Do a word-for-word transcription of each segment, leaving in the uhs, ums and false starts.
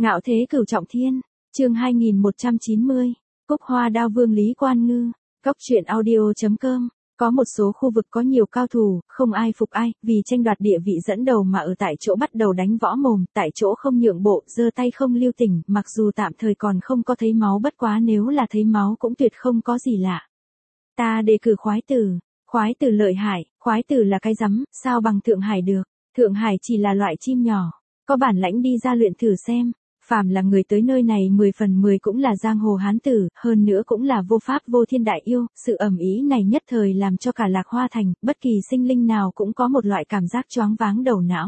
Ngạo thế cửu trọng thiên, chương hai nghìn một trăm chín mươi, Cúc Hoa Đao Vương Lý Quan Ngư, Cóc truyện audio chấm com. Có một số khu vực có nhiều cao thủ, không ai phục ai, vì tranh đoạt địa vị dẫn đầu mà ở tại chỗ bắt đầu đánh võ mồm, tại chỗ không nhượng bộ, giơ tay không lưu tình, mặc dù tạm thời còn không có thấy máu, bất quá nếu là thấy máu cũng tuyệt không có gì lạ. Ta đề cử khoái tử, khoái tử lợi hại, khoái tử là cái rắm, sao bằng Thượng Hải được, Thượng Hải chỉ là loại chim nhỏ, có bản lãnh đi ra luyện thử xem. Phàm là người tới nơi này mười phần mười cũng là giang hồ hán tử, hơn nữa cũng là vô pháp vô thiên đại yêu, sự ầm ĩ này nhất thời làm cho cả Lạc Hoa Thành, bất kỳ sinh linh nào cũng có một loại cảm giác choáng váng đầu não.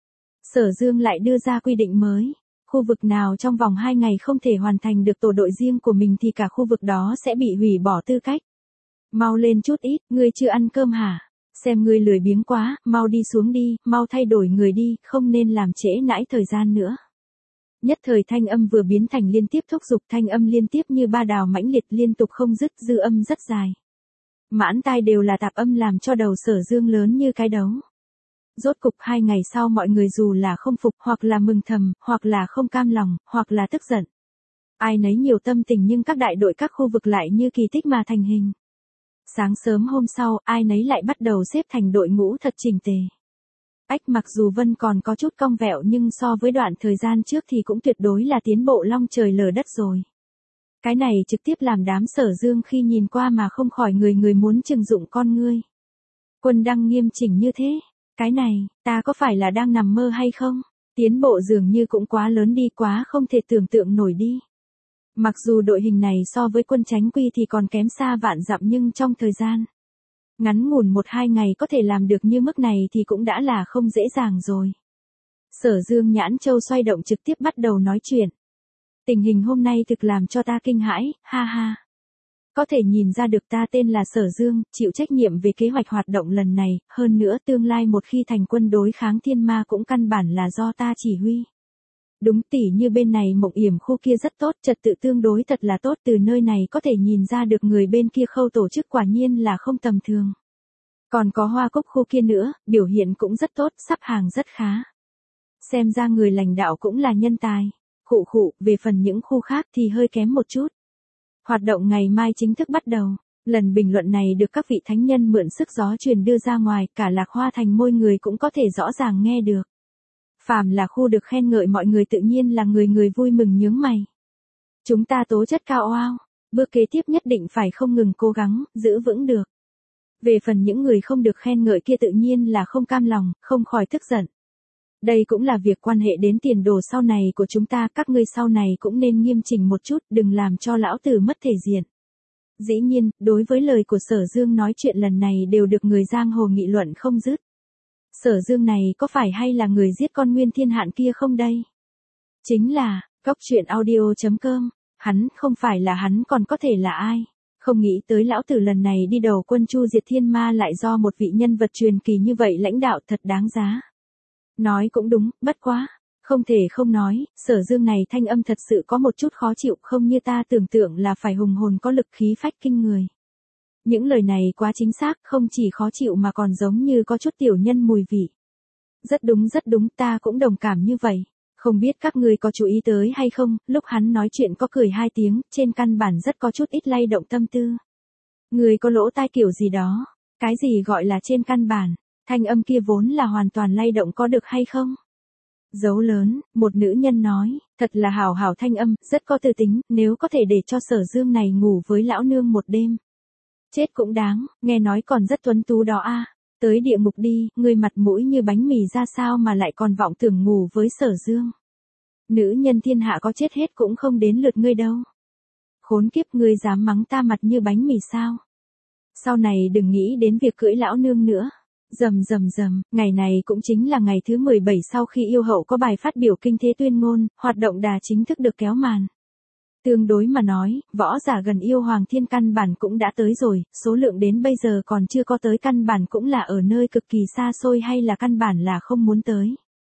Sở Dương lại đưa ra quy định mới, khu vực nào trong vòng hai ngày không thể hoàn thành được tổ đội riêng của mình thì cả khu vực đó sẽ bị hủy bỏ tư cách. Mau lên chút ít, ngươi chưa ăn cơm hả? Xem ngươi lười biếng quá, mau đi xuống đi, mau thay đổi người đi, không nên làm trễ nãi thời gian nữa. Nhất thời thanh âm vừa biến thành liên tiếp thúc giục, thanh âm liên tiếp như ba đào mãnh liệt liên tục không dứt, dư âm rất dài. Mãn tai đều là tạp âm làm cho đầu Sở Dương lớn như cái đấu. Rốt cục hai ngày sau mọi người dù là không phục hoặc là mừng thầm, hoặc là không cam lòng, hoặc là tức giận. Ai nấy nhiều tâm tình nhưng các đại đội các khu vực lại như kỳ tích mà thành hình. Sáng sớm hôm sau, ai nấy lại bắt đầu xếp thành đội ngũ thật chỉnh tề. Ách, mặc dù Vân còn có chút cong vẹo nhưng so với đoạn thời gian trước thì cũng tuyệt đối là tiến bộ long trời lở đất rồi. Cái này trực tiếp làm đám Sở Dương khi nhìn qua mà không khỏi người người muốn trừng dụng con ngươi. Quân đăng nghiêm chỉnh như thế, cái này, ta có phải là đang nằm mơ hay không? Tiến bộ dường như cũng quá lớn đi, quá không thể tưởng tượng nổi đi. Mặc dù đội hình này so với quân Chánh Quy thì còn kém xa vạn dặm nhưng trong thời gian ngắn ngủn một hai ngày có thể làm được như mức này thì cũng đã là không dễ dàng rồi. Sở Dương nhãn châu xoay động trực tiếp bắt đầu nói chuyện. Tình hình hôm nay thực làm cho ta kinh hãi, ha ha. Có thể nhìn ra được ta tên là Sở Dương, chịu trách nhiệm về kế hoạch hoạt động lần này, hơn nữa tương lai một khi thành quân đối kháng thiên ma cũng căn bản là do ta chỉ huy. Đúng, tỉ như bên này Mộng Yểm khu kia rất tốt, trật tự tương đối thật là tốt, từ nơi này có thể nhìn ra được người bên kia khâu tổ chức quả nhiên là không tầm thường. Còn có Hoa Cúc khu kia nữa, biểu hiện cũng rất tốt, sắp hàng rất khá. Xem ra người lãnh đạo cũng là nhân tài. Khụ khụ, về phần những khu khác thì hơi kém một chút. Hoạt động ngày mai chính thức bắt đầu. Lần bình luận này được các vị thánh nhân mượn sức gió truyền đưa ra ngoài, cả Lạc Hoa Thành môi người cũng có thể rõ ràng nghe được. Phàm là khu được khen ngợi mọi người tự nhiên là người người vui mừng nhướng mày. Chúng ta tố chất cao oao, bước kế tiếp nhất định phải không ngừng cố gắng, giữ vững được. Về phần những người không được khen ngợi kia tự nhiên là không cam lòng, không khỏi tức giận. Đây cũng là việc quan hệ đến tiền đồ sau này của chúng ta, các ngươi sau này cũng nên nghiêm chỉnh một chút, đừng làm cho lão tử mất thể diện. Dĩ nhiên, đối với lời của Sở Dương nói chuyện lần này đều được người giang hồ nghị luận không dứt. Sở Dương này có phải hay là người giết con Nguyên Thiên Hạn kia không đây? Chính là, Cóc truyện audio chấm com, hắn, không phải là hắn còn có thể là ai? Không nghĩ tới lão tử lần này đi đầu quân chu diệt thiên ma lại do một vị nhân vật truyền kỳ như vậy lãnh đạo, thật đáng giá. Nói cũng đúng, bất quá, không thể không nói, Sở Dương này thanh âm thật sự có một chút khó chịu, không như ta tưởng tượng là phải hùng hồn có lực khí phách kinh người. Những lời này quá chính xác, không chỉ khó chịu mà còn giống như có chút tiểu nhân mùi vị. Rất đúng rất đúng, ta cũng đồng cảm như vậy. Không biết các ngươi có chú ý tới hay không, lúc hắn nói chuyện có cười hai tiếng, trên căn bản rất có chút ít lay động tâm tư. Người có lỗ tai kiểu gì đó, cái gì gọi là trên căn bản, thanh âm kia vốn là hoàn toàn lay động có được hay không? Dấu lớn, một nữ nhân nói, thật là hảo hảo thanh âm, rất có tư tính, nếu có thể để cho Sở Dương này ngủ với lão nương một đêm. Chết cũng đáng, nghe nói còn rất tuấn tú đó a. Tới địa ngục đi, ngươi mặt mũi như bánh mì ra sao mà lại còn vọng tưởng ngủ với Sở Dương. Nữ nhân thiên hạ có chết hết cũng không đến lượt ngươi đâu. Khốn kiếp, ngươi dám mắng ta mặt như bánh mì sao? Sau này đừng nghĩ đến việc cưỡi lão nương nữa. Rầm rầm rầm, ngày này cũng chính là ngày thứ mười bảy sau khi yêu hậu có bài phát biểu kinh thế tuyên ngôn, hoạt động đà chính thức được kéo màn. Tương đối mà nói, võ giả gần yêu Hoàng Thiên căn bản cũng đã tới rồi, số lượng đến bây giờ còn chưa có tới căn bản cũng là ở nơi cực kỳ xa xôi hay là căn bản là không muốn tới.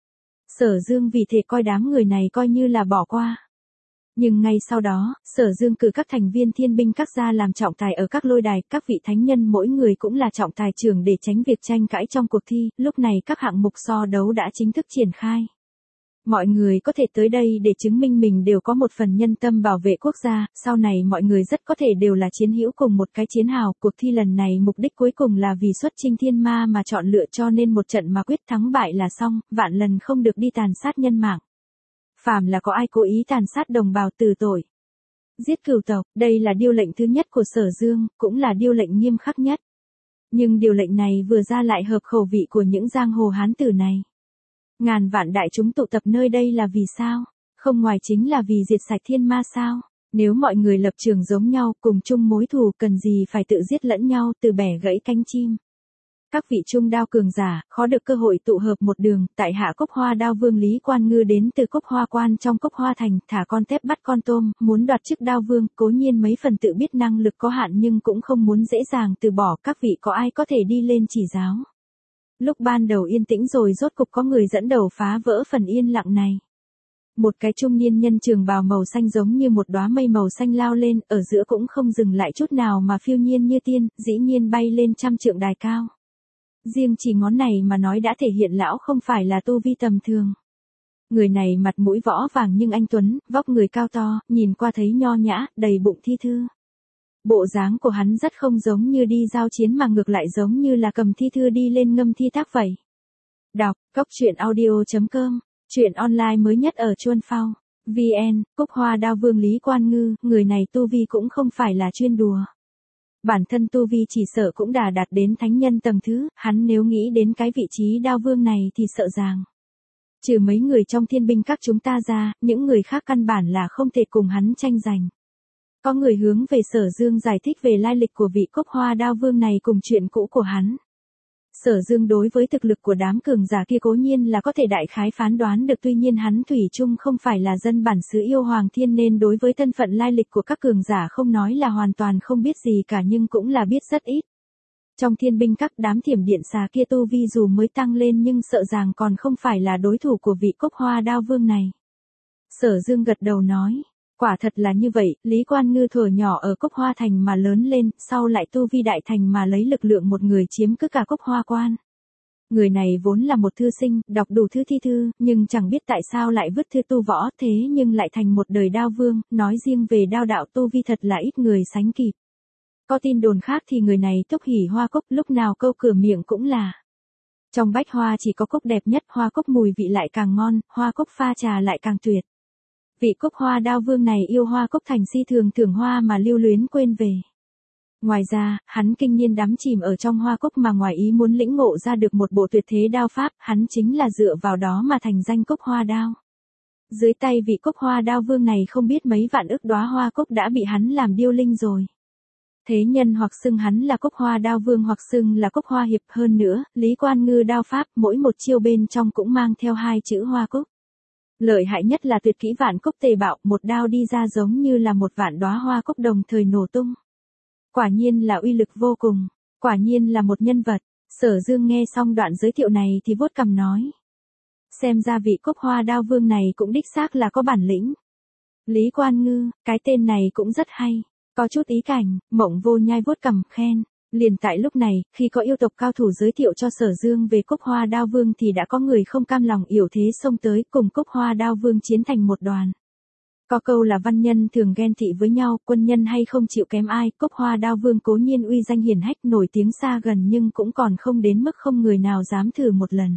Sở Dương vì thế coi đám người này coi như là bỏ qua. Nhưng ngay sau đó, Sở Dương cử các thành viên thiên binh các gia làm trọng tài ở các lôi đài, các vị thánh nhân mỗi người cũng là trọng tài trưởng để tránh việc tranh cãi trong cuộc thi, lúc này các hạng mục so đấu đã chính thức triển khai. Mọi người có thể tới đây để chứng minh mình đều có một phần nhân tâm bảo vệ quốc gia, sau này mọi người rất có thể đều là chiến hữu cùng một cái chiến hào. Cuộc thi lần này mục đích cuối cùng là vì xuất chinh thiên ma mà chọn lựa, cho nên một trận mà quyết thắng bại là xong, vạn lần không được đi tàn sát nhân mạng. Phàm là có ai cố ý tàn sát đồng bào từ tội, giết cửu tộc, đây là điêu lệnh thứ nhất của Sở Dương, cũng là điêu lệnh nghiêm khắc nhất. Nhưng điều lệnh này vừa ra lại hợp khẩu vị của những giang hồ hán tử này. Ngàn vạn đại chúng tụ tập nơi đây là vì sao? Không ngoài chính là vì diệt sạch thiên ma sao? Nếu mọi người lập trường giống nhau, cùng chung mối thù, cần gì phải tự giết lẫn nhau, từ bẻ gãy cánh chim. Các vị trung đao cường giả, khó được cơ hội tụ hợp một đường, tại hạ Cốc Hoa Đao Vương Lý Quan Ngư đến từ Cốc Hoa Quan trong Cốc Hoa Thành, thả con tép bắt con tôm, muốn đoạt chức đao vương, cố nhiên mấy phần tự biết năng lực có hạn nhưng cũng không muốn dễ dàng từ bỏ, các vị có ai có thể đi lên chỉ giáo. Lúc ban đầu yên tĩnh rồi rốt cục có người dẫn đầu phá vỡ phần yên lặng này. Một cái trung niên nhân trường bào màu xanh giống như một đóa mây màu xanh lao lên, ở giữa cũng không dừng lại chút nào mà phiêu nhiên như tiên, dĩ nhiên bay lên trăm trượng đài cao. Riêng chỉ ngón này mà nói đã thể hiện lão không phải là tu vi tầm thường. Người này mặt mũi võ vàng nhưng anh tuấn, vóc người cao to, nhìn qua thấy nho nhã, đầy bụng thi thư. Bộ dáng của hắn rất không giống như đi giao chiến mà ngược lại giống như là cầm thi thư đi lên ngâm thi tác vậy. Đọc, cốc truyện audio chấm com, truyện online mới nhất ở Chuân Phao, vê en, Cốc Hoa Đao Vương Lý Quan Ngư, người này tu vi cũng không phải là chuyên đùa. Bản thân tu vi chỉ sợ cũng đã đạt đến thánh nhân tầng thứ, hắn nếu nghĩ đến cái vị trí đao vương này thì sợ rằng. Trừ mấy người trong thiên binh các chúng ta ra, những người khác căn bản là không thể cùng hắn tranh giành. Có người hướng về Sở Dương giải thích về lai lịch của vị Cốc Hoa Đao Vương này cùng chuyện cũ của hắn. Sở Dương đối với thực lực của đám cường giả kia cố nhiên là có thể đại khái phán đoán được, tuy nhiên hắn thủy chung không phải là dân bản xứ yêu hoàng thiên nên đối với thân phận lai lịch của các cường giả không nói là hoàn toàn không biết gì cả nhưng cũng là biết rất ít. Trong thiên binh các đám thiểm điện xà kia tu vi dù mới tăng lên nhưng sợ rằng còn không phải là đối thủ của vị Cốc Hoa Đao Vương này. Sở Dương gật đầu nói. Quả thật là như vậy, Lý Quan Ngư thuở nhỏ ở Cốc Hoa Thành mà lớn lên, sau lại tu vi đại thành mà lấy lực lượng một người chiếm cứ cả Cốc Hoa Quan. Người này vốn là một thư sinh, đọc đủ thư thi thư, nhưng chẳng biết tại sao lại vứt thư tu võ thế nhưng lại thành một đời đao vương, nói riêng về đao đạo tu vi thật là ít người sánh kịp. Có tin đồn khác thì người này túc hỉ hoa cốc, lúc nào câu cửa miệng cũng là. Trong bách hoa chỉ có cốc đẹp nhất, hoa cốc mùi vị lại càng ngon, hoa cốc pha trà lại càng tuyệt. Vị Cốc Hoa Đao Vương này yêu hoa cốc thành si thường thưởng hoa mà lưu luyến quên về. Ngoài ra, hắn kinh nhiên đắm chìm ở trong hoa cốc mà ngoài ý muốn lĩnh ngộ ra được một bộ tuyệt thế đao pháp, hắn chính là dựa vào đó mà thành danh Cốc Hoa Đao. Dưới tay vị Cốc Hoa Đao Vương này không biết mấy vạn ức đóa hoa cốc đã bị hắn làm điêu linh rồi. Thế nhân hoặc xưng hắn là Cốc Hoa Đao Vương hoặc xưng là Cốc Hoa Hiệp, hơn nữa, Lý Quan Ngư đao pháp mỗi một chiêu bên trong cũng mang theo hai chữ hoa cốc. Lợi hại nhất là tuyệt kỹ vạn cốc tề bạo, một đao đi ra giống như là một vạn đóa hoa cốc đồng thời nổ tung. Quả nhiên là uy lực vô cùng, quả nhiên là một nhân vật. Sở Dương nghe xong đoạn giới thiệu này thì vuốt cằm nói. Xem ra vị Cốc Hoa Đao Vương này cũng đích xác là có bản lĩnh. Lý Quan Ngư, cái tên này cũng rất hay, có chút ý cảnh, Mộng Vô Nhai vuốt cằm khen. Liền tại lúc này, khi có yêu tộc cao thủ giới thiệu cho Sở Dương về Cốc Hoa Đao Vương thì đã có người không cam lòng yểu thế xông tới cùng Cốc Hoa Đao Vương chiến thành một đoàn. Có câu là văn nhân thường ghen tị với nhau, quân nhân hay không chịu kém ai, Cốc Hoa Đao Vương cố nhiên uy danh hiển hách nổi tiếng xa gần nhưng cũng còn không đến mức không người nào dám thử một lần.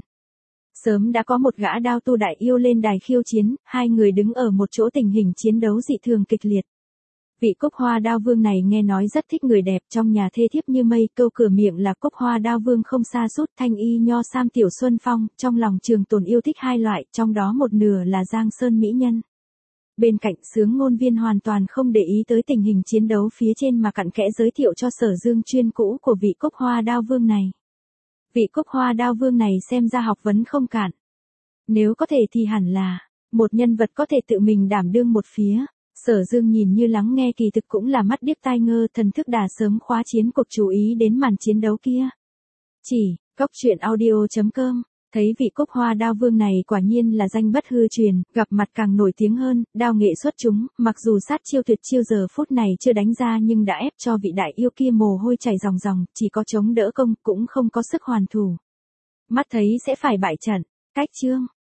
Sớm đã có một gã đao tu đại yêu lên đài khiêu chiến, hai người đứng ở một chỗ tình hình chiến đấu dị thường kịch liệt. Vị Cốc Hoa Đao Vương này nghe nói rất thích người đẹp, trong nhà thê thiếp như mây, câu cửa miệng là Cốc Hoa Đao Vương không xa sút thanh y nho sam tiểu xuân phong, trong lòng Trường Tồn yêu thích hai loại, trong đó một nửa là Giang Sơn mỹ nhân. Bên cạnh Sướng Ngôn Viên hoàn toàn không để ý tới tình hình chiến đấu phía trên mà cặn kẽ giới thiệu cho Sở Dương chuyên cũ của vị Cốc Hoa Đao Vương này. Vị Cốc Hoa Đao Vương này xem ra học vấn không cạn. Nếu có thể thì hẳn là một nhân vật có thể tự mình đảm đương một phía. Sở Dương nhìn như lắng nghe kỳ thực cũng là mắt điếc tai ngơ, thần thức đã sớm khóa chiến cuộc chú ý đến màn chiến đấu kia. Chỉ, cốc truyện audio chấm com, thấy vị Cốc Hoa Đao Vương này quả nhiên là danh bất hư truyền, gặp mặt càng nổi tiếng hơn, đao nghệ xuất chúng, mặc dù sát chiêu tuyệt chiêu giờ phút này chưa đánh ra nhưng đã ép cho vị đại yêu kia mồ hôi chảy ròng ròng, chỉ có chống đỡ công cũng không có sức hoàn thủ. Mắt thấy sẽ phải bại trận, cách chương.